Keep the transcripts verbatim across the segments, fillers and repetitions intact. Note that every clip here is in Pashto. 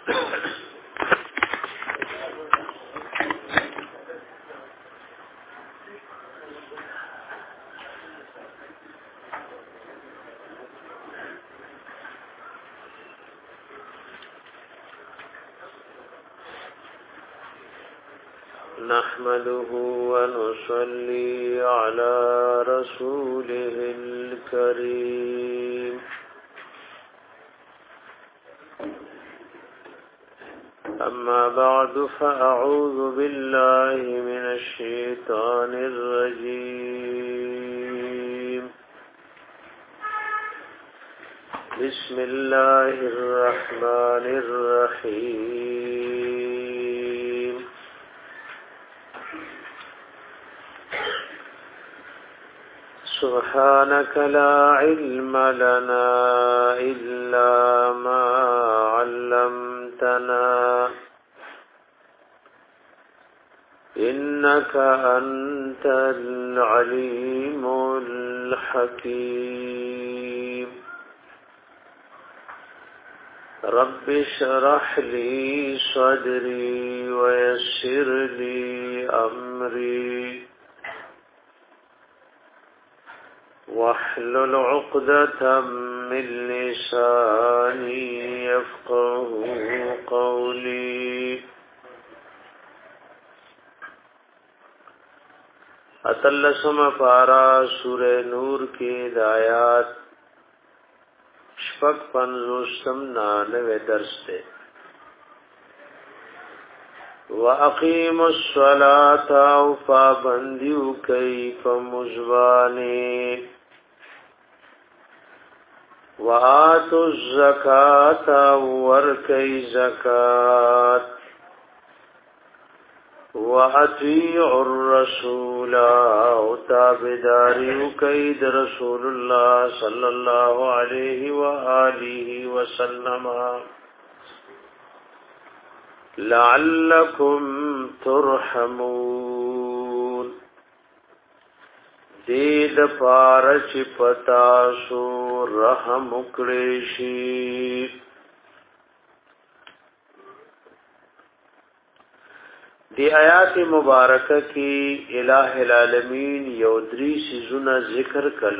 نحمده ونصلي على رسوله الكريم أما بعد فأعوذ بالله من الشيطان الرجيم بسم الله الرحمن الرحيم سبحانك لا علم لنا إلا ما علمتنا إنك أنت العليم الحكيم رب اشرح لي صدري ويسر لي أمري واحلل عقدة من لساني يفقه قولي اتلسم پارا سورہ نور کی دایات شفق پنزوستم نانوے درس دے وَأَقِيمُوا الصَّلَاةَ وَفَابَنْدِيُ كَيْفَ مُزْوَانِي وَآتُوا الزَّكَاةَ وَرْكَيْ زَكَاةَ وَأَطِيعُوا الرَّسُولَ وَتَابِعُوا كَيْدَ رَسُولِ اللَّهِ صَلَّى اللَّهُ عَلَيْهِ وَآلِهِ وَسَلَّمَ لَعَلَّكُمْ تُرْحَمُونَ دید پارچ پتاسو رحم کریشی دی آیات مبارکہ کی الہ العالمین یودری سیزونا ذکر کل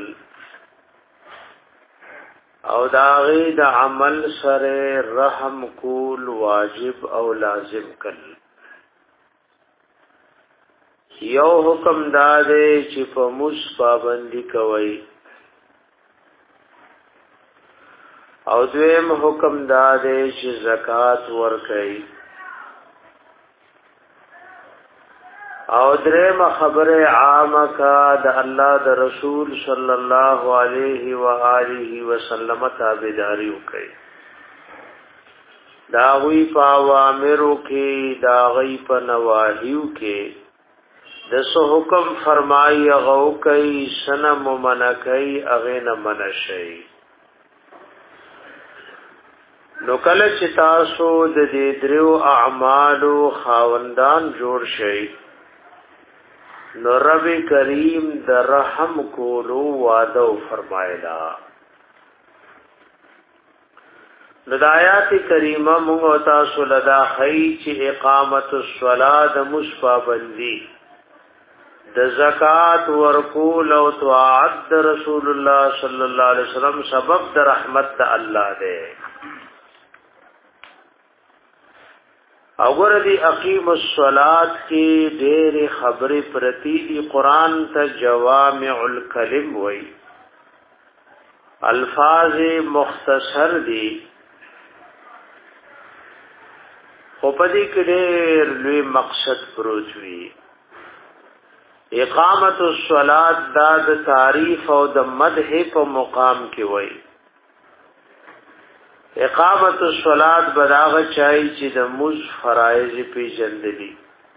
او داغی دا عمل سر رحم کول واجب او لازم کل یو حکم دادے چی پا مس پابندی کوئی او دویم حکم دادے چی زکاة ورکئی او دریم خبر عام کا دا اللہ دا رسول صلی اللہ علیہ وآلہ وسلم تابداریو کئی داغی پا وامرو کی داغی پا نواہیو کی دسو حکم فرمائی اغو کئی سنم منکئی اغین منشئی نو کل چتاسو د دې درو اعمالو خاوندان جوړ شي نو رب کریم د رحم کولو وعده فرمایلا نو د آیات کریمه موږ تاسو لدا خی چې اقامت الصلاه د مصپابندی د زکات ورکول او طاعت رسول الله صلی الله علیه وسلم سبب د رحمت الله ده اور دی اقیم الصلاۃ کی ډېر خبرې پرتی دی قران ته جوامع الکلم وای الفاظ مختصر دی خو پدې کې ډېر لوی مقصد پروت وی اقامت الصلاۃ دا د تعریف او د مدح په مقام کې وای اقامت الصلاۃ بداغ چای چې د مز فرایض پیژندلی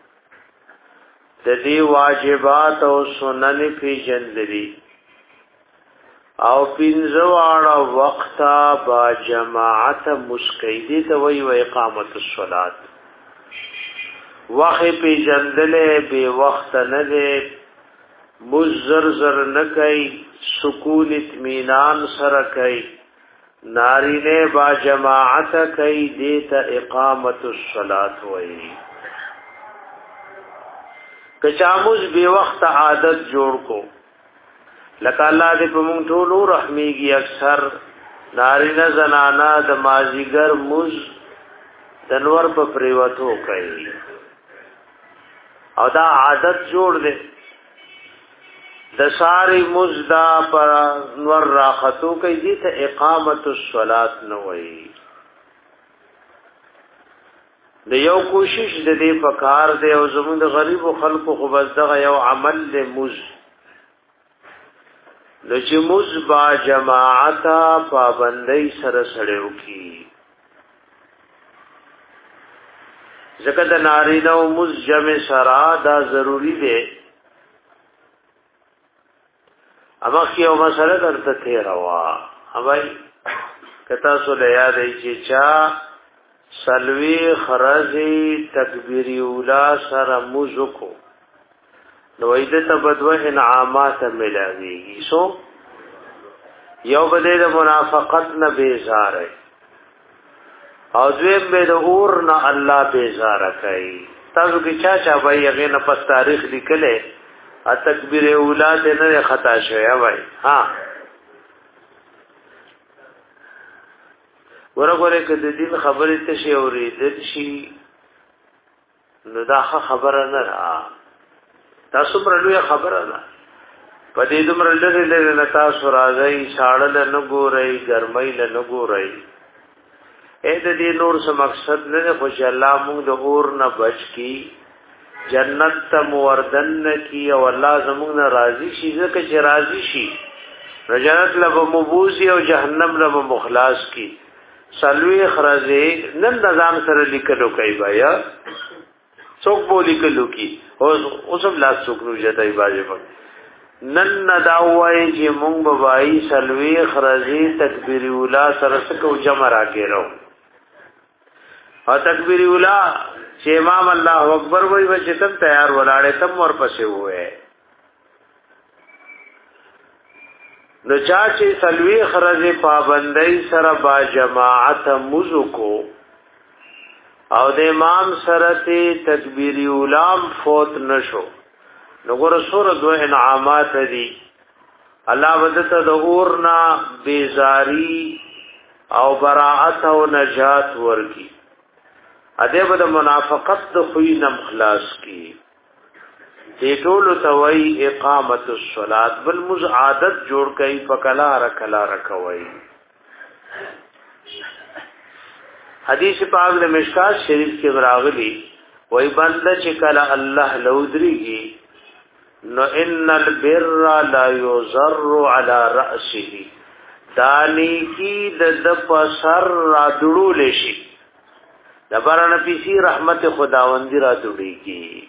د دې واجبات او سنن پیژندلی او پینځواړه وخت با جماعت مسقیدی ته وی و اقامت الصلاۃ وخت پیژندلې به وخت نه دې مزر زر نه کوي سکون اطمینان سره کوي نارینه با جماعت کوي دیتا اقامت الصلاة وئی کچاموز بے وقت عادت جوړ کو لکه الله دې په مونږ ټول رحمیږي اکثر نارینه زنانا د مازیګر موز د نور په پریوتو کوي او دا عادت جوړ دی د ساری مزدا پر نور راحتو کوي دې ته اقامت الصلاة نه وایي د یو کوشش د دې پکار دی او زموږ د غریب خلکو خو بس دغه یو عمل له مز د چې مز با جماعت پابندۍ سره سړیو کی ځکه د نارینه او مز جمع سره دا ضروری دی اما کیو مسله درته تیروا اوای کتا سو له یادې چې چا سلوی خرزی تکبیری اولا سر موزکو نو ایدتا بدو انعامات ملاویگی سو یو بده د منافقت نه بیزار او دویم به د اور نه الله بیزار کوي تاسو کې چا چا وای هغه نه پس تاریخ لیکله ا تکبیر اولا دې نه خطا شوی وای ها ورغره کده دین خبرې ته شی اورېدل شي نو دا خبره نه را تاسو پر لوی خبره نه پدې دومره لږه لږه نه تاسو راځي شاړل نه ګورئ ګرمۍ نه ګورئ اې د دې نور څه مقصد نه خو چې الله موږ د اور نه بچ کی جنت ته موردن کی او الله زموږ نه راضي شي ځکه چې راضي شي جنت له مبوزي او جهنم له مخلاص کی سلوی خرزه نن نظام سره لیکلو کوي بیا څوک بو لیکلو کی او اوسم لا څوک نو جتای باجه نن نداوای چې مونږ بوای سلوی خرزه تکبیر اولا سره څکو جمع راګیرو او تکبیر اولا چې امام الله اکبر وای و چې تم تیار ولاړې تم ور پسې وې نو چا چې سلوی خرزه پابندۍ سره با جماعت مزکو او د امام سره ته تکبیر اولام فوت نشو نو ګور سور دو انعامات دي الله ودته د اورنا بیزاری او براءت او نجات ورکی ادب د منافقت د خوې نم خلاص کی دې ټول توي اقامت الصلاه بل مز عادت جوړ کئ فکلا رکلا رکوي حدیث پاک د مشکات شریف کې براغلی وای بنده چې کلا الله لودريږي نو ان البر لا يضر على راسه دانی کی د د پسر را دړول شي د بارانه پیسي رحمت خداوندی را دړيږي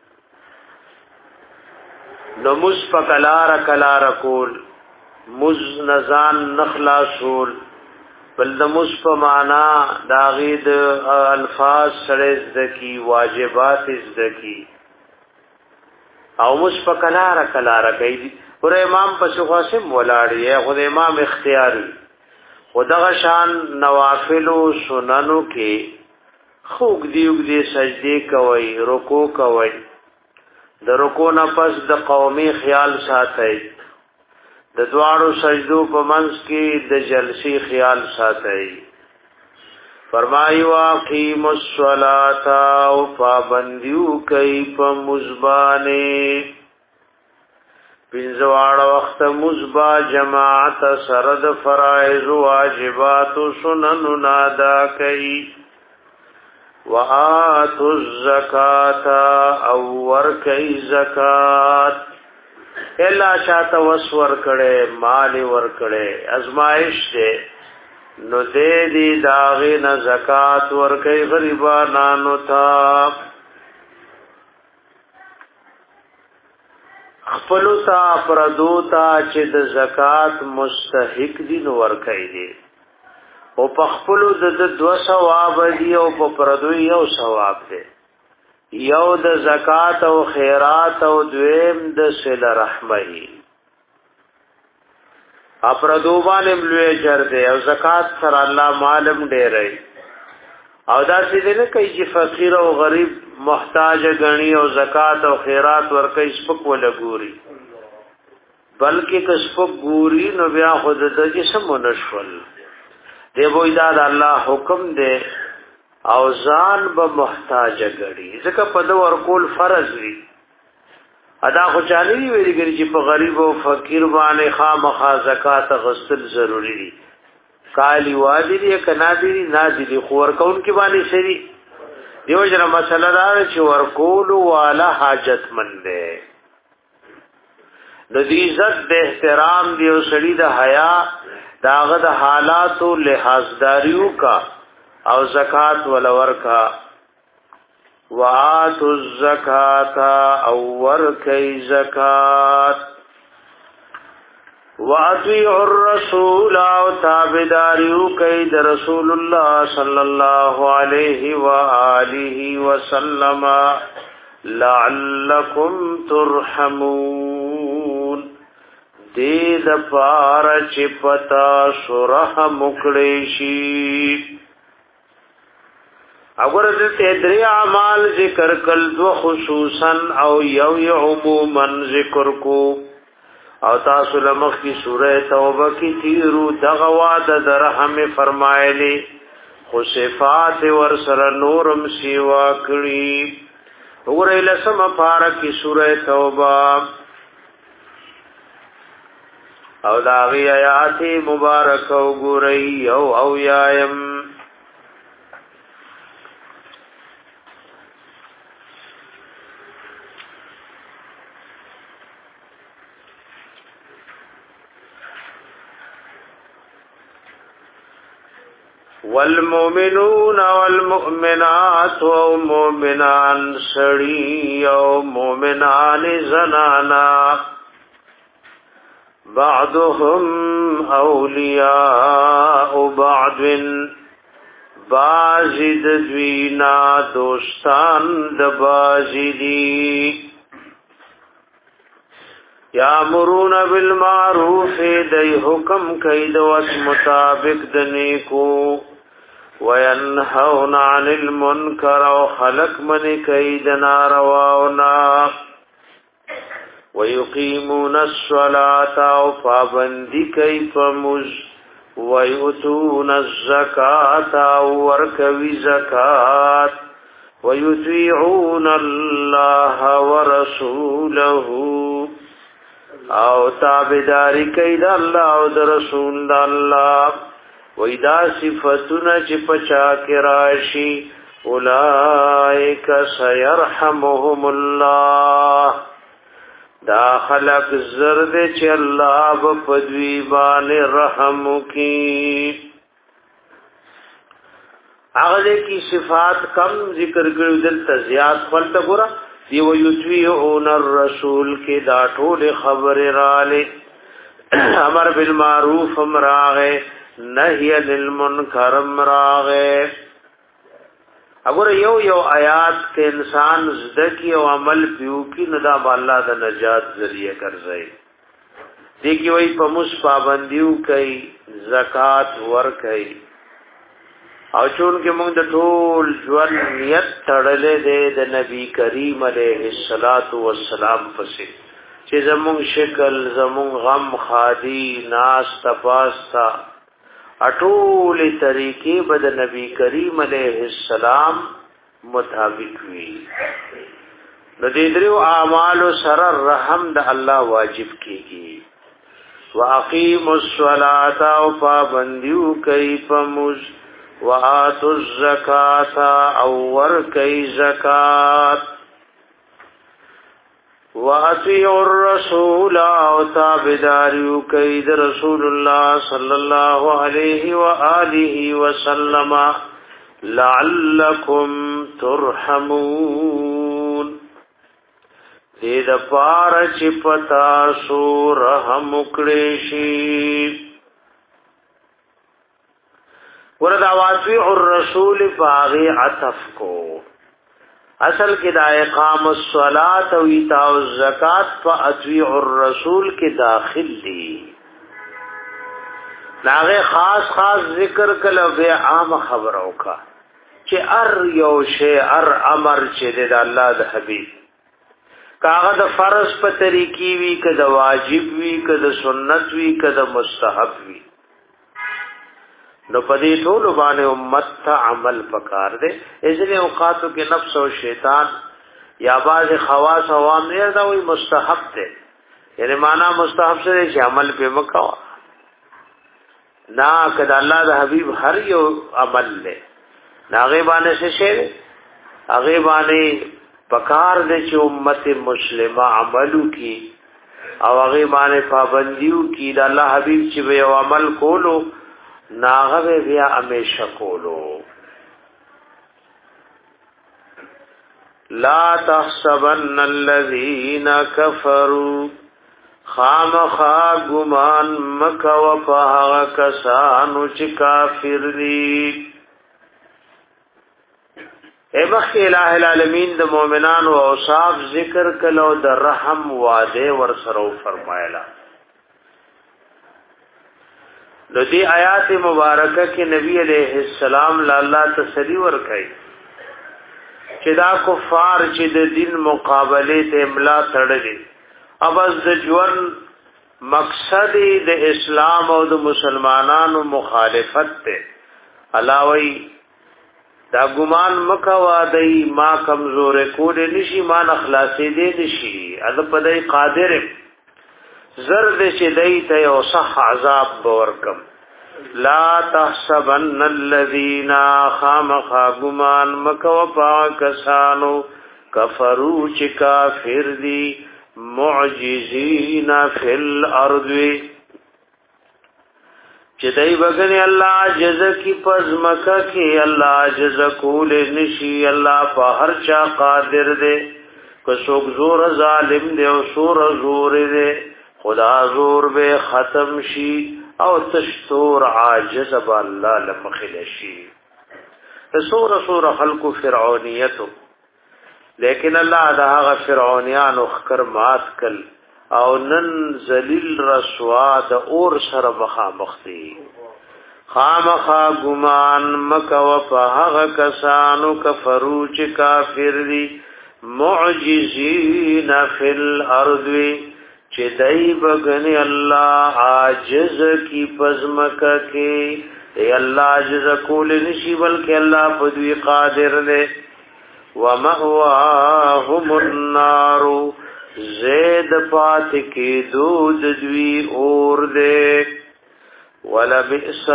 نو مز پکلار کلار کول مز نزان نخلاصول بل د مز په معنا داغید الفاظ سره ذکی واجبات ذکی او مز پکلار کلار کوي ور امام په شخاصم ولاړی خو د امام اختیاري خدغه شان نوافل او سننو کې خوګ دیوګ دی سجدي کوي رکوع کوي د رکوع نه پس د قومي خیال ساتي د دوارو سجدو په منځ کې د جلسي خیال ساتي فرمایي واقیم الصلاة او پابندیو کوي په مزبانه پنځواړه وخت مزبا جماعت سره د فرایض واجبات سنن نادا کوي وآتوا الزکاة او ورکی زکات الا شاته وسور کړي مال ور کړي ازمائش دې نو دې دې داغه نه زکات ور کوي غریبانو ته خپل تا پردو تا چې د زکات مستحق دي نو ور کوي دي او په خپل د دو ثواب دی او په پردوی یو ثواب دی یو د زکات او خیرات او دویم د صله رحمه اپردوبان املوی اجر دے او زکات سر الله مالم ډیرای او دا چې نه کوي چې فقیر او غریب محتاج غنی او زکات او خیرات ورکې سپک ولا ګوري بلکې که سپک ګوري نو بیا خود د جسم ونشول دی وای دا د الله حکم دی او ځان به محتاج غړي ځکه په دو ورکول فرض وي ادا خو چالي ویلي چې په غریب او فقیر باندې خامخا زکات غسل ضروری دي کالی وادي دي کنا دي نه دي خو ورکون کې باندې سری دیو جنا مسله دا چې ورکول والا حاجت مند ده د دې عزت د احترام دیو سړي د حیا داغه د حالاتو لحاظداریو کا او زکات ولور کا وآتوا الزکاة او ورکی زکات وَأَطِيعُوا الرَّسُولَ او تابعداریو کوي د رسول الله صلی الله علیه و آله وسلم لعلکم ترحمون دې د پاره چې پتا سره مکړې شي اگر دې درې اعمال ذکر کل دو خصوصا او یو عموما ذکر کو او تاسو لمخ کی سورہ توبہ کی تیرو دغوا د درهم فرمایلی خو صفات ور سره نورم سیوا کړي وګورئ لسم پارا کی سورہ توبہ او داغی آیات مبارک وګورئ او او یایم والمؤمنون والمؤمنات ومؤمنان سړي او مؤمنان زنانا بعضهم اولیاء بعض بازد دوینا دوستان د بازدی یامرون بالمعروف دی حکم کید وس مطابق دنیکو وینهون عن المنکر او خلق من کید نارواونا ويقيمون الصلاة او پابندی کئی فمز ويؤتون الزکاة او ورکوی زکاة ويطيعون الله ورسوله او تابعداری کئی دا اللہ او دا رسول دا اللہ ویدا صفتنا چی پچا کراشی اولائک سیرحمهم اللہ دا خلق زرد چی اللہ بپدویبان رحم کی اغلے کی صفات کم ذکر کرو دل تزیاد خلط گورا دیو یتویعون الرسول کی دا ټول خبر رالی امر بالمعروف امراغے نهی للمنکر امراغے اگر یو یو آیات کے انسان زدکی او عمل پیو کی ندا با اللہ دا نجات ذریعہ کرزائی دیکی وی پمس پابندیو کئی زکاة ور کئی او چون کې موږ د ټول ژوند نیت تړلې ده د نبی کریم علیه الصلاۃ والسلام پسې چې زموږ شکل زموږ غم خادي ناس تپاستا اټول طریقې به د نبی کریم علیه السلام مطابق وي د دې درو اعمال سره رحم د الله واجب کیږي واقیموا الصلاة او پابندیو کوي پموز وآتوا الزکاة او ورکی زکاة وَأَطِيعُوا الرَّسُولَ او تابعداریو کئی د رسول الله صلی الله علیه و آله وسلم لعلکم ترحمون دې د پاره چې پتا سو رحم وکړي شي وردا وَأَطِيعُوا الرَّسُولَ باغی عطف کو اصل کې دا اقام الصلاة او ایتاء الزکات فاطیعوا الرسول کې داخل دي ناغه خاص خاص ذکر کله به عام خبر اوکا چې ار یو شی ار امر چې د الله د حبیب کاغه د فرض په طریقې وی که د واجب وی که د سنت وی که د مستحب وی نو پدې ټول باندې امت ته عمل پکار دے ځینې اوقاتو کې نفس او شیطان یا باز خواص عوام نه دا وی مستحب ده یعنی معنا مستحب سره چې عمل په مکوا نا کدا الله د حبیب هر یو عمل له ناغه باندې څه شی هغه باندې پکار دې چې امت مسلمه عملو کی او هغه باندې پابندیو کی د الله حبیب چې به عمل کولو ناغه بیا همیشه کولو لا تحسبن الذين كفروا خامخا گمان مکو پاغا کسانو چی کافر دی اے بخی الہ العالمین د مومنان و اوصاف ذکر کلو د رحم وعده ورسرو فرمایلا نو دی آیات مبارکہ کی نبی علیہ السلام لالا تسلی ورکئی چې دا کفار چې د دین مقابله ته املا تړلې اوبز د ژوند مقصد د اسلام او د مسلمانانو مخالفت ته علاوه دا ګمان مکوا دای ما کمزور کوډ نشي ما اخلاصې دې نشي اذ پدای قادر زرد چې دای ته او صح عذاب ورکم لا تحسبن الذين خامخا گمان مکو پاکسانو کفرو چی کافر دی معجزین فی الارض چی دی بگنی اللہ عجز کی پزمکا کی اللہ عجز کول نشی اللہ پا ہر چا قادر دے کسوک زور ظالم دے و سور زور دے خدا زور بے ختم شی او تشتور عاجز با اللہ لمخلشی سور سور خلق فرعونیتو لیکن اللہ دہاغ فرعونیان اخکر مات کل او نن ذلیل رسوا دا اور سر مخامختی خامخا گمان مکو پاہغ کسانو کفرو چی کافر دی معجزین فی الارضوی چې دای بغنی الله عاجز کی پزمکا کې ای الله عاجز کول نشي بلکې الله په دوی قادر دی ومأواهم النار زید پات کی دود دوی اور دی ولبئس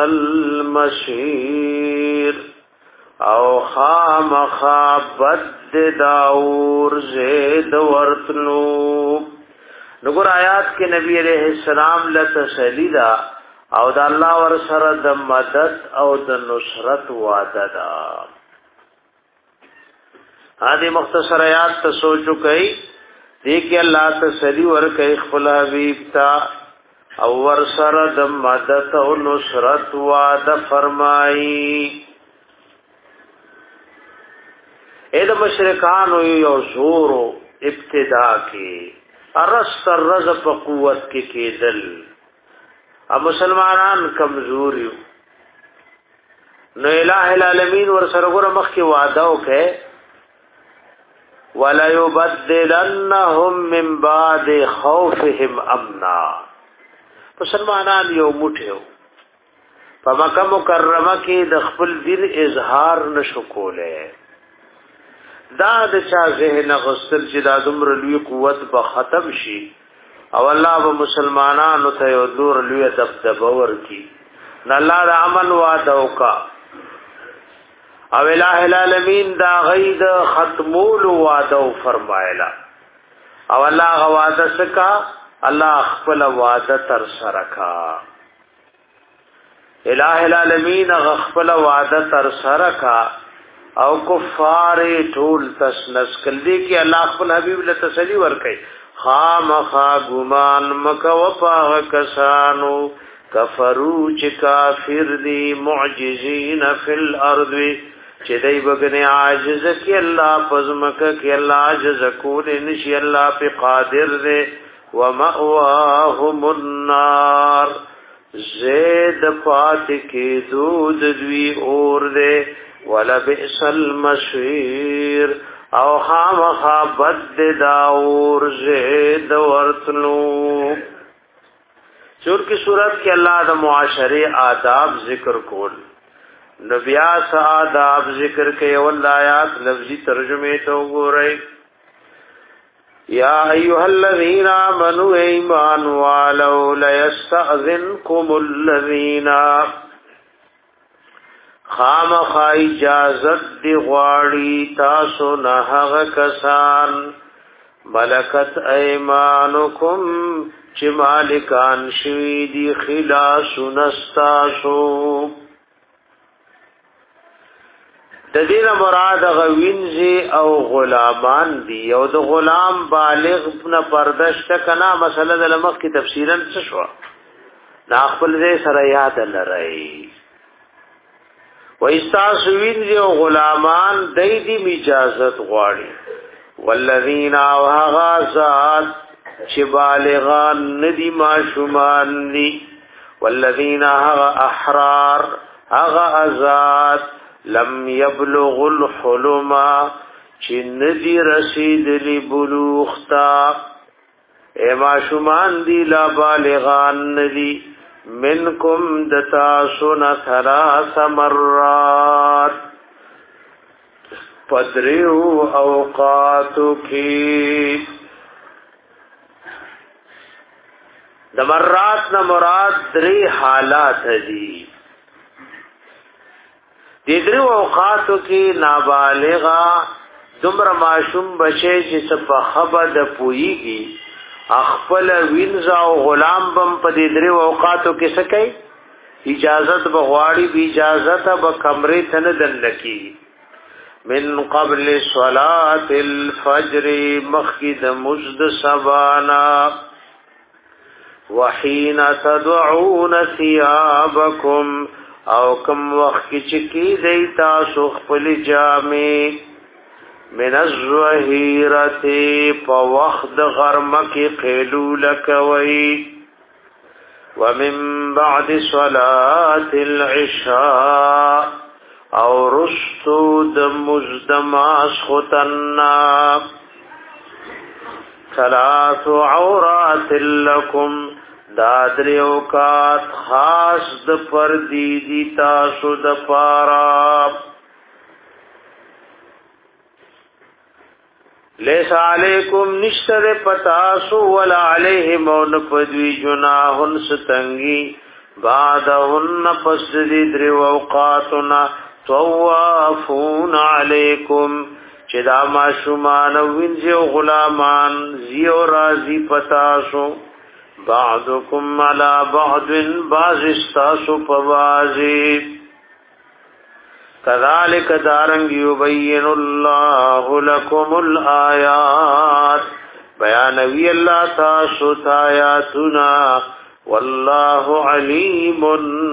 المصير او خامخا بد داور زید ورتنو نګور آیات کې نبی عليه السلام لتسلی دا او د الله ور سره د مدد او د نصرت وعده دا هغه مختصر آیات ته سوچو کوي دې کې الله تسلی ور کوي خپل حبيب تا او ور سره د مدد او نصرت وعده فرمایي اې د مشرکان یو زور ابتدا کې ارست الرز په قوت کې کېدل ا مسلمانان کمزور یو نو الہ العالمین ور سره ګره مخ کې وعده وکړي ولا يبدلنهم من بعد خوفهم امنا مسلمانان یو موټیو په مکه مکرمه کې د خپل دین اظهار نشو کوله دا د چا ذهن غسل چې دا دمر لوی قوت به ختم شي او الله به مسلمانانو ته یو دور لوی دبدبه ورکی نه الله د عمل وعده وکا او الہ العالمین دا غید ختمول وعده فرمایلا او الله وعده سکا الله خپل وعده تر سره کا الہ العالمین خپل وعده تر سره کا او کفار ټول تسنس کلی کې الله خپل حبیب له تسلی ورکي خامخا ګمان مکو پاغ کسانو کفرو چې کافر دی معجزین فی الارض چې دای بغنی عاجز کې الله پزمک کې الله عاجز کول نشي الله په قادر دی ومأواهم النار زید پات کی دود دوی اور دے ولا بئس المشیر او خامخا بد داور زید ورتلو. چور کی صورت کے اللہ دا معاشرے آداب ذکر کول نبیاس آداب ذکر کے والآیات لفظی ترجمے تو گو رہے. یا ایوہ الذین آمنوا ایمان والو لیستأذنکم الذین خام خائی اجازت دی غواړي تاسو نه هغه کسان ملکت ایمانکم چې مالکان شوی دی خلاص نستاسو. د دې مراد غوینځي او غلامان دي او د غلام بالغ نه پردشت کنا مسله د لمخ کی تفصیلا څه شو نا خپل دې سره یاد لرئ. و استاسوین جو غلامان دی دی اجازت غواړي والذین وغازات چې بالغان ندی ماشومان دی والذین احرار اغا ازاد لم یبلغ الحلم چې ندی رسید لبلوغ تا اے ماشومان دی لا بالغان ندی منکم دتا سن ثلاث مرات پدریو اوقاتو کی د مرات نه مراد درې حالات دي. د دریو اوقاتو کې نابالغا دومره معصوم بچي چې په خبر د پويږي خپل وینځ او غلام بم په دې دریو اوقاتو کې سکے اجازت بغواړي به اجازت به کمرې ته نه دلکی من قبل صلاه الفجر مخید مجد سبانا وحين تدعون ثيابكم او کم وخت چې دی تاسو خپل جامې من الظهيرة په وخت غرمه کې قیلول کوي ومن بعد صلاة العشاء او رستو د مزدماس ختنا ثلاث عورات لكم دادری اوقات خاص د پردی دی تاسو د پارا لیس علیکم نشتر پتاسو ولا علیہم ون پدوی جناحن ستنگی بعدهن پس دی دری اوقاتنا توافون علیکم چدا ما شمان وینزی و غلامان زیو رازی پتاسو بعضکم علی بعض باز استاسو پوازی کذالک دارنگ یبین اللہ لکم الآیات بیانوی اللہ تاسو تایاتنا واللہ علیم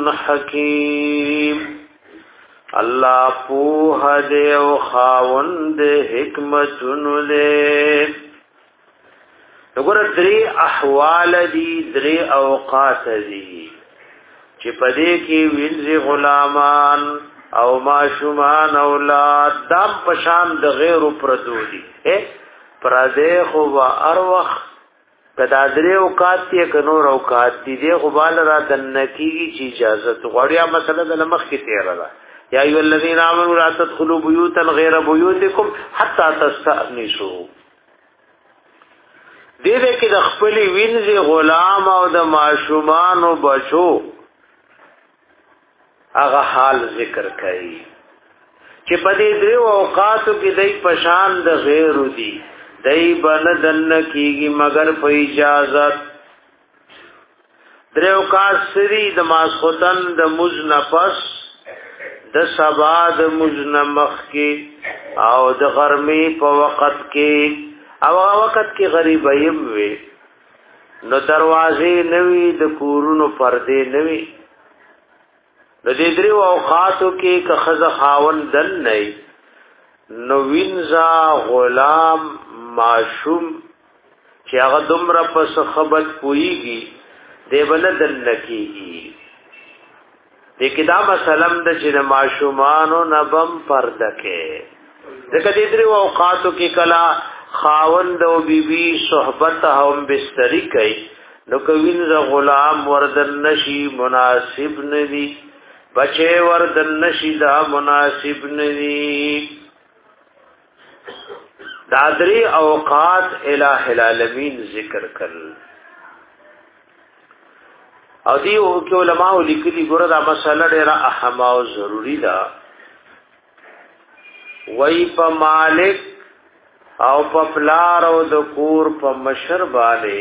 حکیم اللہ پوہ دے و خاوند حکمتن دے. نگور دری احوال دی دری اوقات دی چی پدے کی وینزی غلامان او ماشومان اولاد دام پشان د غیر پردو دی پردے خوبا اروخ کدا دری اوقات تی کنور اوقات دی دی خوبال را دنکی چی اجازت غوڑیا مسئلہ دلمخ کی تیر را یا ایو الذین آمنوا لا تدخلوا بیوتا غیر بیوتکم حتی تستأنسوا. دې دې کې د خپل وینځي غلام او د ماشومان او بچو هغه حال ذکر کړي چې په دې درو اوقاتو کې دای پشان د غیر دي دای بندن کیږي مگر په اجازه درو اوقات سری د ماسختن د مزنفس د سبا د مزنمخ کې او د غرمې په وخت کې او وخت کې غریب ایم وي نو دروازې نوي د کورونو پردې نوي د دې درو اوقاتو کې که خزه خاون دل نه نو وینځا غلام معشوم چې هغه دومره په خبرت پويږي دیبل دنکیږي دغه دا مسلم د چې ماشومانو نبم پردکه دغه دې درو اوقاتو کې کلا خاوند او بیبي صحبت هم بستری کوي نو کوین ز غلام وردن نشي مناسب ندي بچي وردن نشي دا مناسب ندي دادری اوقات الہ العالمین ذکر کړل او دیو کې علماء لیکلي ګوره دا مسله ډېره اهمه او ضروری ده وای په مالک او په پلار او د کور په مشر باندې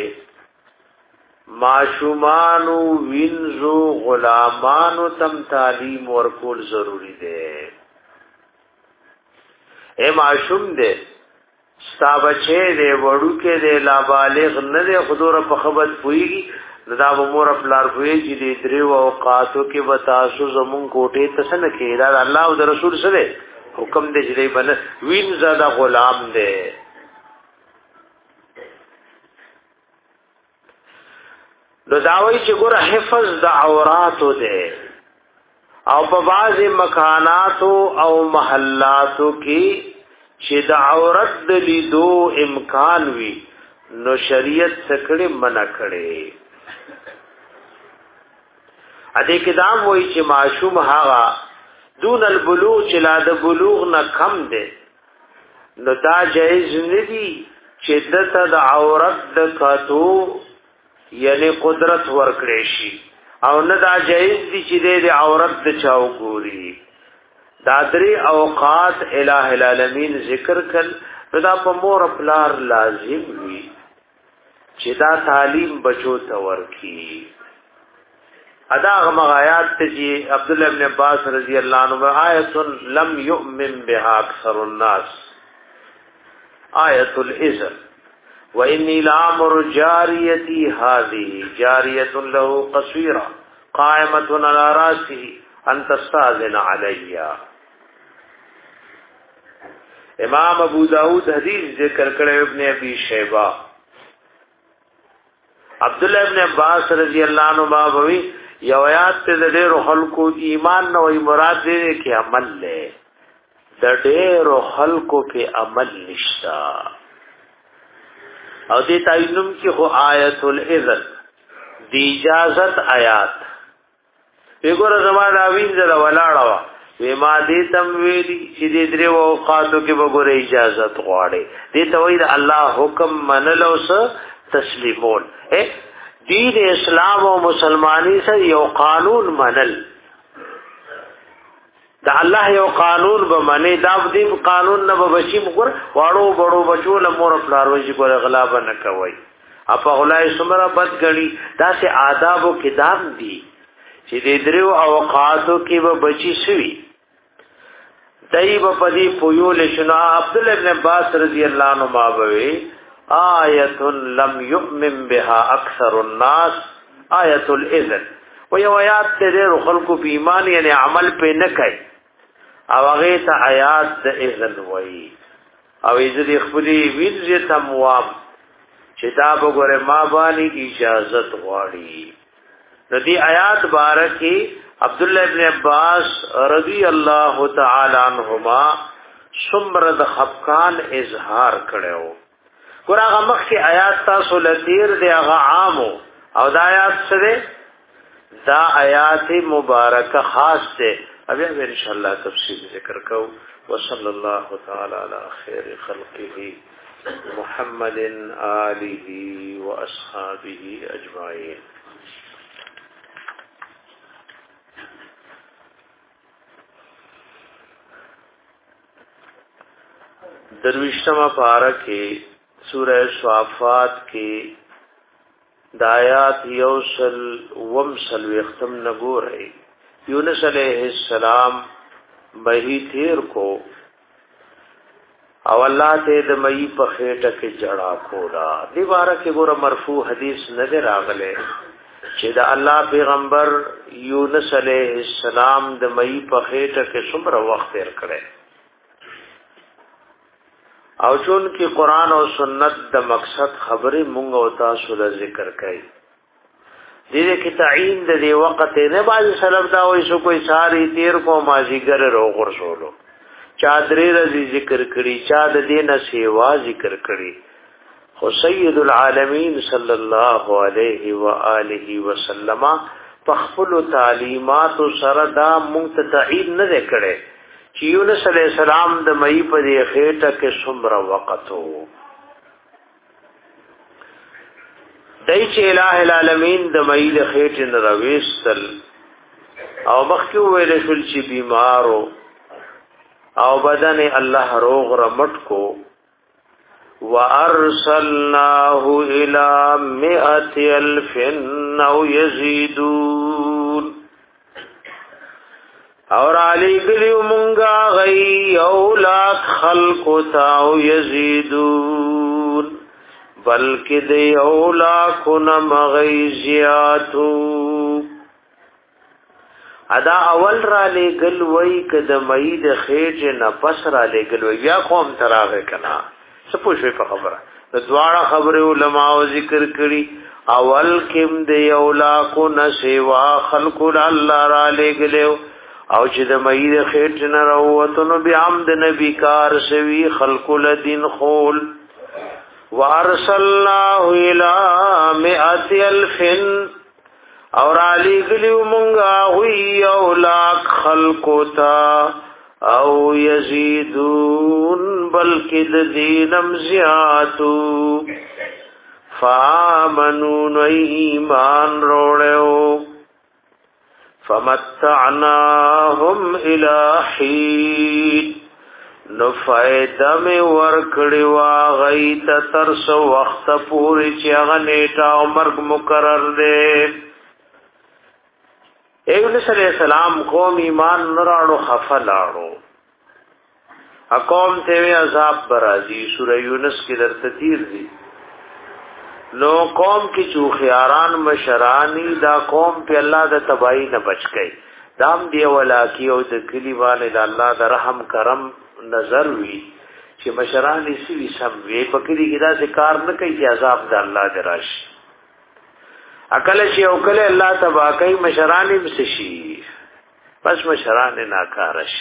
ماشومانو وینزو غلامانو تم تعلیم ورکول ضروری ده اے معشوم دے ستا بچے دے وړو کې دے لا بالغ نه دے خودور په خبرت پويږي دا مور خپلار کوي چې دې درو اوقاتو کې وتاسو زمون کوټه تسن کې دا الله او رسول سره حکم دې چې بن وین زاده غلام دے نو داوی چې ګوره حفظ د عوراتو دے او په بعض مکاناتو او محلاتو کې چې د عورت د لیدو امکان وي نو شریعت څخه منع کړي ا دې کې دا وایي چې معشوم هغه دون البلوغ چې لا د بلوغ نه کم دی نو دا جایز نه دي چې د عورت د کاتو یعنی قدرت ورکړي شي او نه دا جایز دي چې د عورت د چاو ګوري دا درې اوقات الہ العالمین ذکر کړ دا په مور پلار لازم وي چې دا تعلیم بچو ته ورکي ادا غمغایات ته چې عبد الله ابن عباس رضی الله عنه آیت لم یؤمن بها اکثر الناس آیت الاذن وانی لامر جاریتی هذه جاریه له قصيره قائمه على راسه ان تستاذن علی امام ابو داود حدیث ذکر کړی ابن ابي شیبہ عبد الله ابن عباس رضی الله عنه باوی یو آیات ته د ډېرو خلکو ایمان نه وي مراد دې کې عمل لې د ډېرو خلکو کې عمل نشتا او دې تاینم کې خو آیت الاذن دی اجازت آیات وګوره زموږ اوین زړه ولاړه وې ما دې تم ویلي چې دې درې اوقاتو کې وګوره اجازت غواړي دې ته وایي د الله حکم منلو سره تسلیمون اے دین اسلام او مسلمانی سره یو قانون منل دا الله یو قانون به منی دا دې قانون نه به بچی مګر واړو بړو بچو لمور خپلار وځي ګور غلاب نه کوي اپا غلای سمرا بد غړي دا سه آداب او کتاب دي چې دې درو اوقاتو کې به بچی شوی دای په پدی پویو لشنا عبد الله ابن عباس رضی الله عنه ما بوي آیت لم یؤمن بها اکثر الناس آیت الاذن و یو آیات ته خلکو په ایمان یعنی عمل په نه کوي او هغه ته آیات د اذن وایي او دې خپلې وینځه تموام چې دا وګوره ما باندې اجازه غواړي نو دې آیات بارکه عبد الله ابن عباس رضی الله تعالی عنهما څومره د خفقان اظهار کړو ګور هغه مخکې آیات تاسو لدیر دی هغه عام او دا آیات سره دا آیات مبارکه خاص ده ابي ان شاء الله تفصیل ذکر کو وصلی الله تعالی علی خیر خلقه محمد آله واصحابه اجمعین درویشتما پارا کې سورہ صافات کې دایات یوسل ومسل وختم نګور ہے یونس علیہ السلام بہی تیر کو او الله ته د مئی په خېټه کې جڑا کولا دی بارا کې ګور مرفوع حدیث نظر راغله چې د الله پیغمبر یونس علیہ السلام د مئی په خېټه کې څومره وخت تیر کړي او چون کی قرآن او سنت د مقصد خبره مونږ او تاسو له ذکر کوي دې کې تعین د دې وخت نه باز سلام دا وای شو کوئی ساری تیر کو مازیګر رو غرسولو چا درې رضی ذکر کړي چا د دې نه سیوا ذکر کړي خو سید العالمین صلی الله علیه و آله وسلم په خپل تعلیمات سره دا مونږ تعین نه کړي چې یونس علیہ السلام د مې په دې خېټه کې څومره وخت وو دای چې الٰه العالمین د مې د خېټې نه راوېستل او مخکې ویل شول چې بیمارو او بدن الله روغ رمټ کو وارسلناه الى مئة الف او يزيدون اور علی گلیو مونگا غی اولاک خلق تاو یزیدون بلکہ دی اولاکن مغیزیاتو ادا اول را لے گلوئی کد مئی د خیج نفس را لے گلوئی بیا قوم تراغه کنا سپوشوی په خبره د دواړه خبره علماء ذکر کړي اول کم دی اولاکن سیوا خلق الله را لے گلو او چې د مئی د خیج نه راوتنو بیا هم د نبی کار سوي خلق الدین خول وارسلناه الى مئة الف اور علی گلیو منگا ہوئی اولاک خلقتا او یزیدون بلکہ دینم زیادو فآمنون ایمان روڑیو فمتعناهم الى حین نو فائدہ میں ورکڑی واغیت ترس وقت پوری چیغا نیٹا و مرگ مقرر دے یونس علیہ السلام قوم ایمان نراڑو خفل آڑو اقوم تیوی عذاب برازی سورہ یونس کی در تطیر دی نو قوم کی چوخیاران مشرانی دا قوم پی اللہ دا تباہی نہ بچ گئی دام دی ولاکی او دا کلیوان دا اللہ دا رحم کرم نظر وی چې مشران سی وی سم وی پکړي کدا سے کار نه کوي چې عذاب د الله دراش عقل شي او کله الله تبا کوي مشران هم شي بس مشران ناکار شي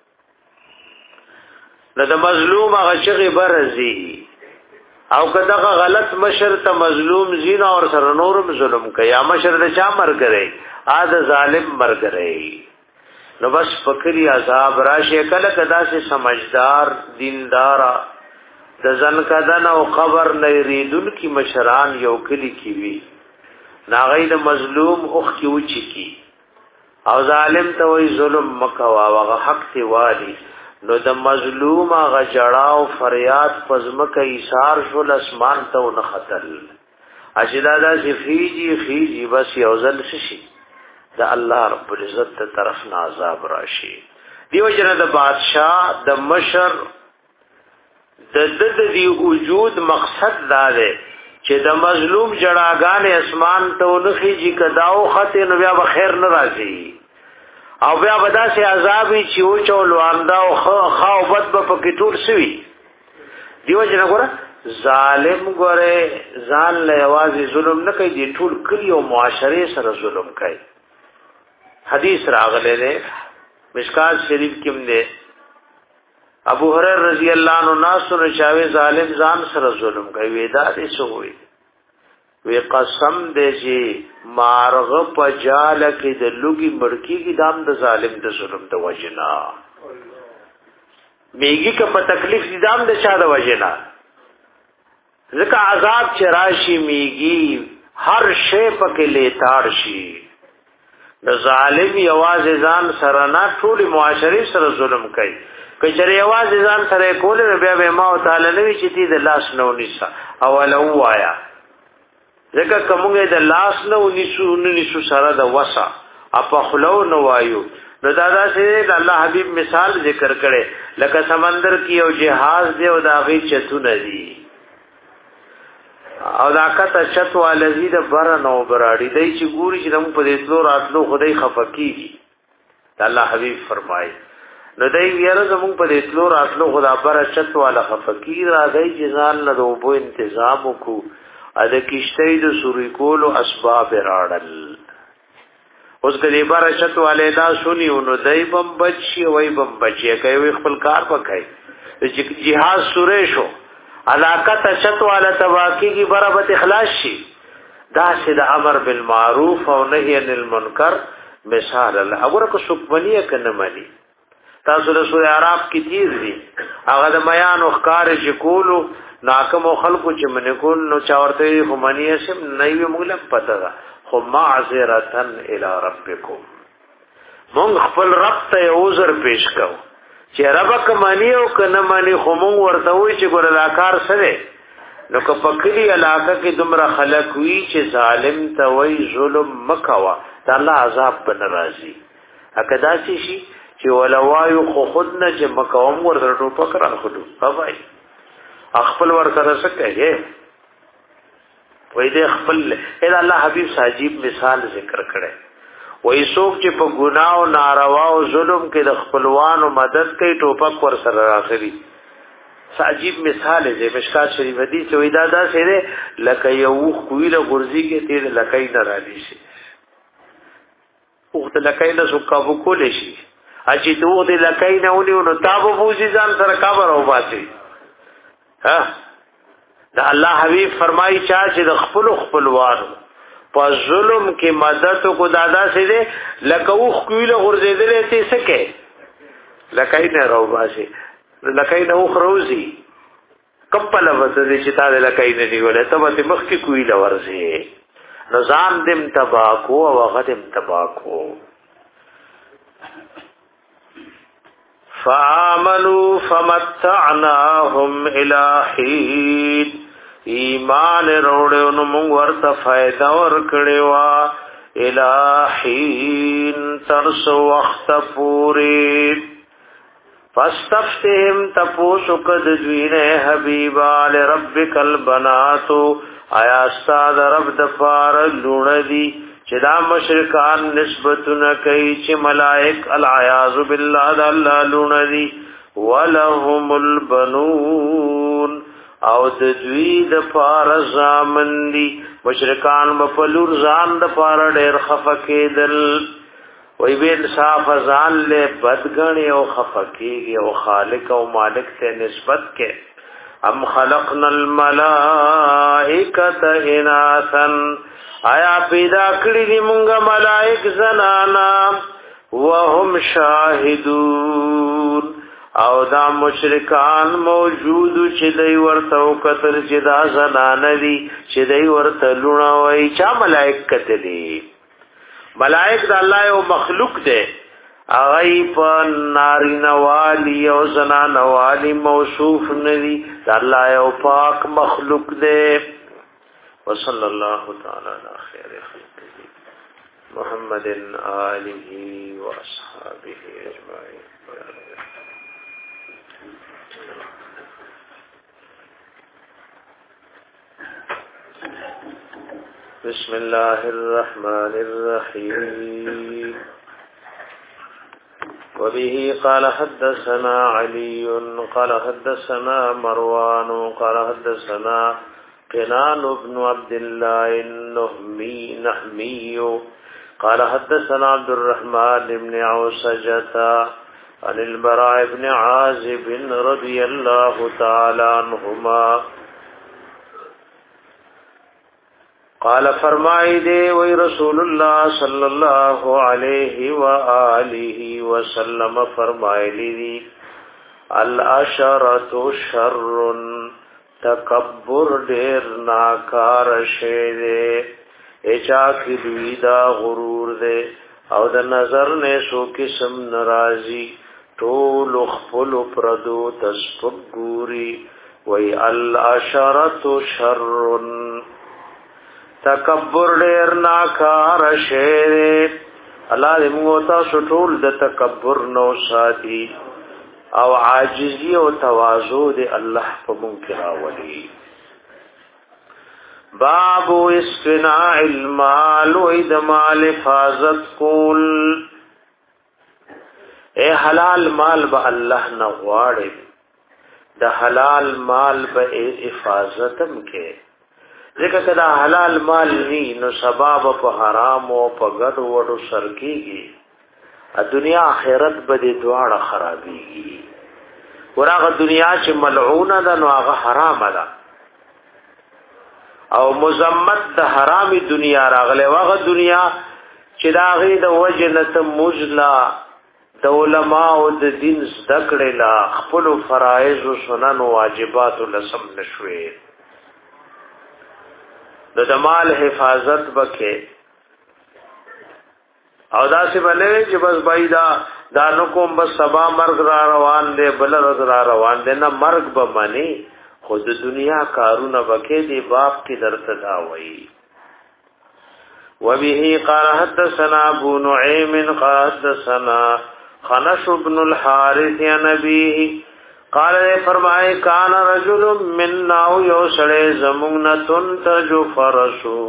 نو د مظلوم هغه شغي برزي او کدا غلط مشر ته مظلوم زینا اور سر نورم ظلم کوي یا مشر د چا مر کوي ا د ظالم مر کوي نو بس فکری عذاب راشه کله کدا سے سمجھدار دیندار د ځن کدن او خبر نه ریدون کی مشران یو کلی کی وی ناغید مظلوم اخ کی اوچی کی او ظالم ته وی ظلم مکوا وغه حق تی والی نو د مظلوم هغه جړاو فریاد پزمک ایثار شول اسمان ته نه خطر اجدادا سی فیجی فیجی بس یوزل شي دا الله رب العزت ته طرف نه عذاب راشي دیو جن د بادشاہ د مشر د د دی وجود مقصد دا دی چې د مظلوم جړاګان اسمان ته ونخیږي کداو خطه نو بیا به خیر نه راځي او بیا ودا سي عذاب چې او چول واندا او خاوبت په پکې ټول سوي دیو جن ګوره ظالم ګوره ځان له आवाज ظلم نه کوي دی ټول کلی او معاشره سره ظلم کوي حدیث راغله ده مشکات شریف کې هم ده ابو هريره رضی الله عنه ناس نو چاوي ظالم ځان سره ظلم کوي ودا دې شوې وی قسم دې چې مارغ په جال کې د لوګي مړکی کې دام د ظالم د ظلم د وجنا میګي که په تکلیف دي دام د چا د وجنا ځکه عذاب چراشي میګي هر شی پکې لیتار شي د ظالم یواز ځان سره نه ټول معاشري سره ظلم کوي کچره یواز ځان سره کول بیا به ما تعالی نوی چې دې د لاس نو نسا اول وایا ځکه کومه د لاس نو نسو نسو سره د وسا اپ خلو نو وایو نو دادا سي د الله حبيب مثال ذکر کړي لکه سمندر کې یو جهاز دی او دا غي چتونه دي او دا کته چت والذي د برن او براړي دای چې ګوري چې موږ په دې تلو راتلو خدای خفقيږي الله حبيب فرمایي نو دای ویره زموږ په دې تلو راتلو خدا پر چت والا خفقي راځي چې ځان له دوبو تنظیم وکړو ا د کشتۍ د سوري کولو اسباب راړل اوس کله بار شت والے دا سنی نو دای بم بچي وای بم بچي کوي خپل کار وکړي چې جهاد سورې شو علاقه شت والا تواکی کی برابت اخلاص شي دا سید امر بالمعروف او نهی عن المنکر مثال الله وګوره کو سکمنیه کنه مانی تاسو د سورې اعراف کې تیز دي هغه د بیان او ښکار چې کولو ناکم خلقو چې من کول نو چاورته همانیه سم نه وي موږ پته ده خو معذرتن الی ربکم مونږ خپل رب ته عذر پیش کوو چې رب کمانی او کنه مانی خو مونږ ورته وی چې ګور لاکار سره نو که پکلی علاقه کې دومره خلق وی چې ظالم ته وی ظلم مکوا ته الله عذاب بن راضي اکدا شي چې ولوایو خو خودنه چې مکوم ورته ټوپک را خدو بابای خپل ورته سکه وای دې خپل اې الله حبيب ساجيب مثال ذکر کړي وای څوک چې په ګناه او ناروا او ظلم کې د خپلوانو مدد کوي ټوپک ور سره راخلي ساجيب مثال دې مشکات شریف حدیث وای دا دا سره لکه یو خویله غرزي کې تیر لکای نه را دي شي او ته لکای نه سو کابو کول شي اچي ته دې لکای نه ونیو نو تاسو بوزي ځان سره کابر او باسي ها دا الله حبیب فرمایي چا چې د خپل خپلوانو په ظلم کې مدد کو دادا سي دي لکه وخ کویله غرزیدلې ته سکه لکه نه راو باسي لکه نه وخ روزي کپل وته دي چې تا لکه نه نیولې ته به مخ کې کویله ورزي نظام دم تباکو او غدم تباکو فآمنوا فمتعناهم الى حين ایمان روڑے انو مونگ ورطا فائدہ ورکڑے وا الى حين ترس وقت پوری فاستفتهم تپوسو قد دوین حبیبا لربک البناتو آیا استاد رب دفار لوندی چې دا مشرکان نسبتونه کوي چې ملائک العیاذ بالله د الله لوندي ولهم البنون او د دوی د فارزامن دي مشرکان په لور ځان د فار ډېر خفقېدل وای به انصاف ځان له بدګنی او خفقېږي او خالق او مالک ته نسبت کې ام خلقنا الملائکه اناثا آیا پیدا کړی دی مونږه ملائک زنانا وهم شاهدون او دا مشرکان موجود چې دی ورته وکتل چې دا زنانه دي چې دی ورته لونه وای چا ملائک کتلی ملائک د الله یو مخلوق دی هغه په نارینوالی او زنانوالی موصوف ندي د الله یو پاک مخلوق دی وصلى الله تعالى على خير خلقه محمد آله وأصحابه أجمعين بسم الله الرحمن الرحيم وبه قال حدثنا علي قال حدثنا مروان قال حدثنا كنان بن عبد الله النهمي نحمي قال حدثنا عبد الرحمن بن عوسجة عن البراء بن عازب رضي الله تعالى عنهما قال فرمائے دے وی رسول اللہ صلی اللہ علیہ وآلہ وسلم فرمائے لی الاشرت شر تکبر ډیر ناکار شه دے اچا کی دوی دا غرور دے او د نظر نے سو قسم ناراضی ټول خپل پردو تسپګوري وی الاشرت شر تکبر ډیر ناکار شه الله دې موږ تاسو ټول د تکبر نو ساتي او عاجزی او تواضع دی الله په مونږ کې راولي باب استناء المال و ادمال حفاظت کول اے حلال مال به الله نه غواړي د حلال مال به حفاظتم کې ځکه کدا حلال مال ني نو سبب په حرام او په ګډ وډو سرکيږي ا دنیا آخرت به دې دواړه خرابيږي ورغه دنیا چې ملعونه ده نو هغه حرام ده او مزمت د حرامي دنیا راغله واغه دنیا چې دا غي د وجنت مجلا د علماء او د دین ذکر لا خپل فرایض او سنن او واجبات لسم نشوي د دمال حفاظت وکي او دا سی بلې چې بس بایدا دا نو کوم بس سبا مرګ را روان دي بل رز را روان دي نه مرګ به مانی خود دنیا کارونه وکي دی باپ کی درته دا وای وبه قال حدثنا ابو نعيم قال حدثنا خنش بن الحارث يا نبيه قال فرمائے کان رجل منا یوسل زمونتن تجو فرسو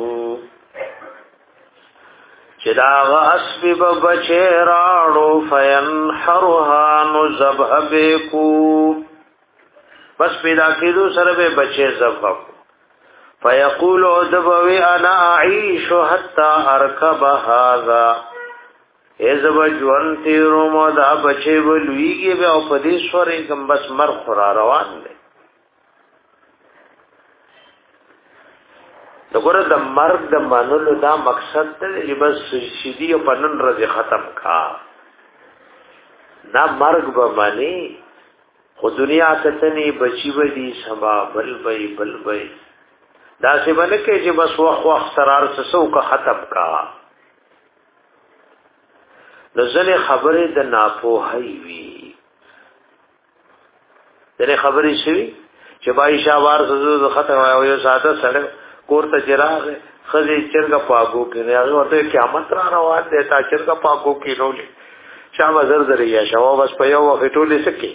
چداغ اسبب بچے راڑو فینحرها نزبح بیکو بس پیدا کیدو سر بے بچے زبح فیقول ادبوی انا اعیش حتی ارکب هذا ایزب جوان تیرو مودا بچے بلویگی بے او پدیسوری کم بس مر خورا روان دے دګور د مرګ د منلو دا مقصد دی چې بس شدی او پنن رضی ختم کا دا مرګ به معنی خو دنیا کتنی بچی ودی سبا بل بل بل بل دا څه باندې کې چې بس وخت وخت سرار سسو کا ختم کا نزله خبره د ناپوهی وی دغه خبرې شوی چې بای شاوار سزو ختم او یو ساده سره کور ته چراغ خزي چرګه پاګو کې نه هغه ورته قیامت را روان دي تا چرګه پاګو کې نولې شابه زر زر یا شوا بس په یو وخت ټولې سکي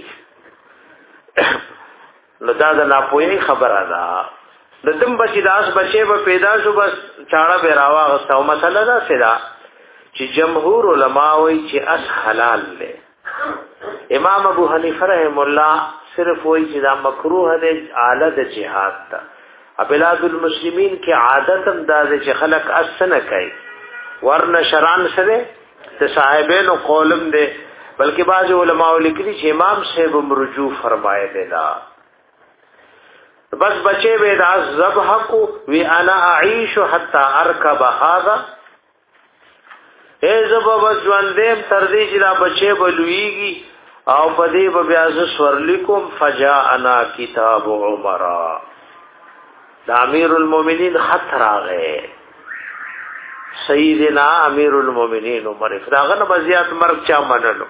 نو دا د ناپوهي خبره ده د دم بچی داس بچي به پیدا شو بس چاړه به راوا غسو مسله ده سدا چې جمهور علما وایي چې اس حلال له امام ابو حنیفه رحم الله صرف وایي چې دا مکروه ده اعلی د جهاد ده بلاد المسلمین کې عادت انداز چې خلق اسنه کوي ورنه شران سره د صاحبینو قولم دي بلکې بعض علماء لیکلي چې امام صاحب مرجو فرمایي دی دا بس بچي به دا ذبح کو وی انا اعيش حتى اركب هذا ای زبا بس ژوندیم تر دې چې دا بچي بلويږي او پدې به بیا ز سورلیکم فجاءنا کتاب عمر دا امیر المومنین خط راغه سیدنا امیر المومنین عمر فراغه نه بزیات مرګ چا منلو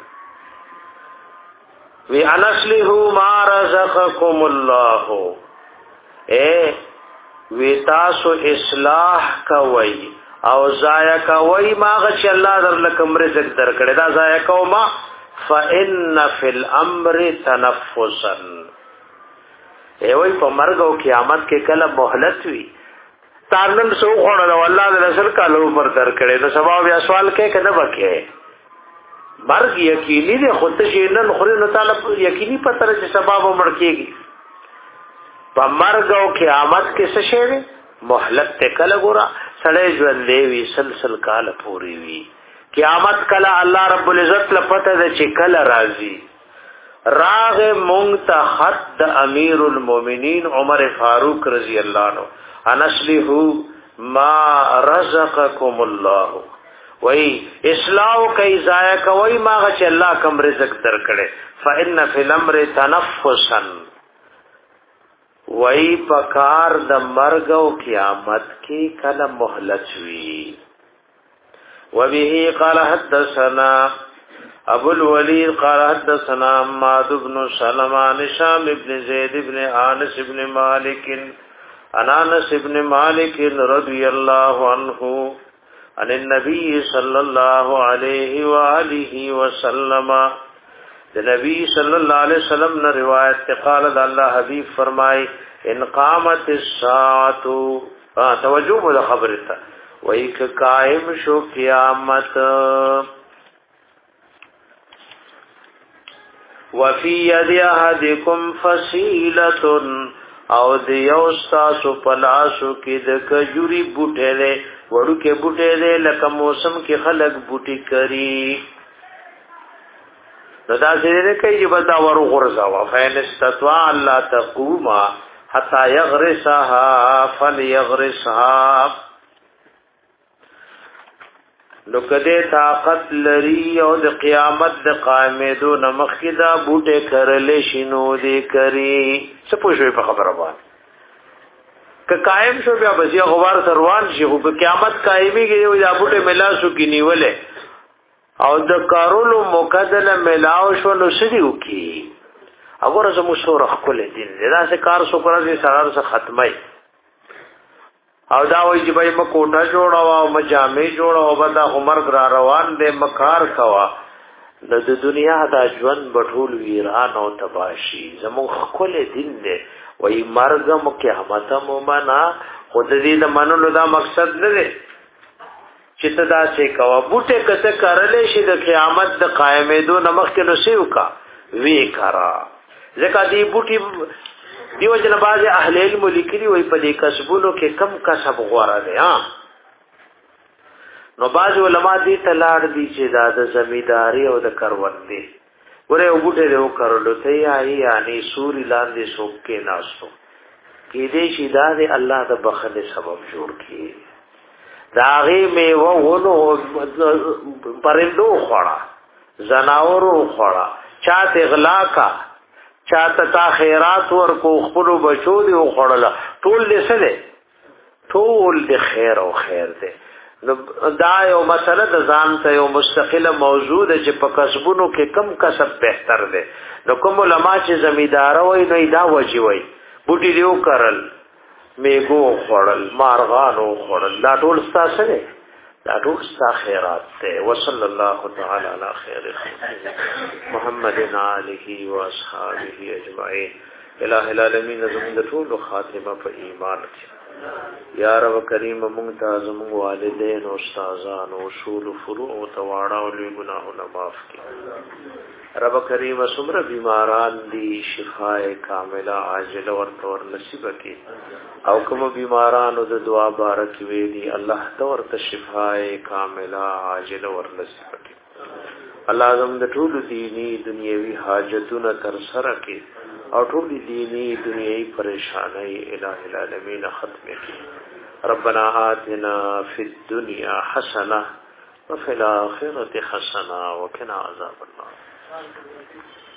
وی انسله ما رزقکم الله اے وی تاسو اصلاح کوي او ضایع کوي ماغه چې الله درلکم رزق درکړي دا ضایع کوما فان فی الامر تنفسا ای وای په مرګ او قیامت کې کله مهلت وی تارنن سو خړل الله د رسول کالو پر درکړي نو سبا بیا سوال کې کنه وکي مرګ یقیني دی خود شي نن خوري نو تعالی یقیني پتر چې سبب مړ کېږي په مرګ او قیامت کې څه شي مهلت ته کله ګورا سړې ژوندې وی سلسل کال پوری وی قیامت کله الله رب العزت لپته د چې کله راځي راغ مونږ ته خط امیر المؤمنین عمر فاروق رضی الله عنه انسله ما رزقکم الله وای اصلاح کای ضایع کوي ما چې الله کم رزق درکړي فإن فی الامر تنفسا وای پکار د مرګ او قیامت کې کله مهلت وی وبه قال حدثنا ابو الولید قال حدثنا حماد بن سلمة عن هشام بن زید بن انس بن مالک عن انس بن مالک رضی الله عنه عن النبي صلى الله عليه واله وسلم نبی صلی اللہ علیہ وسلم نے روایت قال اللہ حبیب فرمائے ان قامت الساعه ها توجه مو خبرته وای ک قائم شو قیامت وفي يد احدكم فصيله او د یو تاسو پلاسو کې د کجوري بوټي له وړو کې بوټي له لکه موسم کې خلق بوټي کری نو دا څنګه کوي چې بدا ورو غرزا وا فین استطاع الله تقوم حتا یغرسها فليغرسها نو کده طاقت لري او د قیامت د قائمېدو نمخدا بوټه کرلې شنو دې کری څه پوښوي په خبره باندې ک قائم شو بیا بزیا غبار سروان شي خو په قیامت قائميږي یو یا بوټه ملاسو کې نیولې او د کارولو مقدله ملاو شو نو سړیو کې وګوره زمو شور خپل دین دا څه کار سو کړی سره سره ختمای او دا وایي چې بای مکوټه جوړاو او مجامع جوړاو بندا عمر را روان دې مکار کوا د دنیا دا ژوند بټول ویران او تباشی زمو خپل دین دې وایي مرګ مو قیامت مو منا خود دې د منلو دا مقصد نه دی چې تدا چې کوا بوټه کته کارلې شي د قیامت د قائمېدو نمخ کې نو سیو کا وی کرا ځکه دې بوټي دیو جن باز اهل علم لیکلي وي په دې کسبونو کې کم کسب غوړه دي ها نو باز علماء دې تلاړ دي چې دا د زمیداری او د کروندې ورې وګټه دې وکړلو ته یې یعنی سوري لاندې سوک کې ناسو کې دې شي دا دې الله د بخنه سبب جوړ کړي داغي میوه ونو پرندو خوړه زناورو خوړه چاته غلا کا چاته تا خیرات ورکو خپل بچو دی خوړل ټول دې څه دي ټول دې خیر او خیر دې دا یو مسله د ځان ته یو مستقله موضوع ده چې په کسبونو کې کم کسب بهتر ده نو کوم علما چې زمیدار وای نه دا وجي وای بوټي دیو کرل میګو خوړل مارغانو خوړل دا ټول ستاسو ده دا ټول ستاسو خیرات ده وصلی الله تعالی علی خیر محمد علیه و اصحابہ اجمعین الہ العالمین زموږ ټول خاتمه په ایمان کې یا رب کریم ممتاز مونږ والدین او استادان او اصول فروع او تواړه او لوی ګناهونه معاف کړي رب کریم سمره بیماران دي شفاء کامله عاجله ورته ور نصیب کړي او کوم بیمارانو د دعا بارک وی دي الله ته ورته شفاء کامله عاجله ور نصیب کړي الله زم د ټول دینی دنیوي حاجتونه تر سره کړي او ټول دینی دنیوي پریشانای الہ العالمین ختم کړي ربنا آتنا فی الدنیا حسنه وفي الاخره حسنه وقنا عذاب النار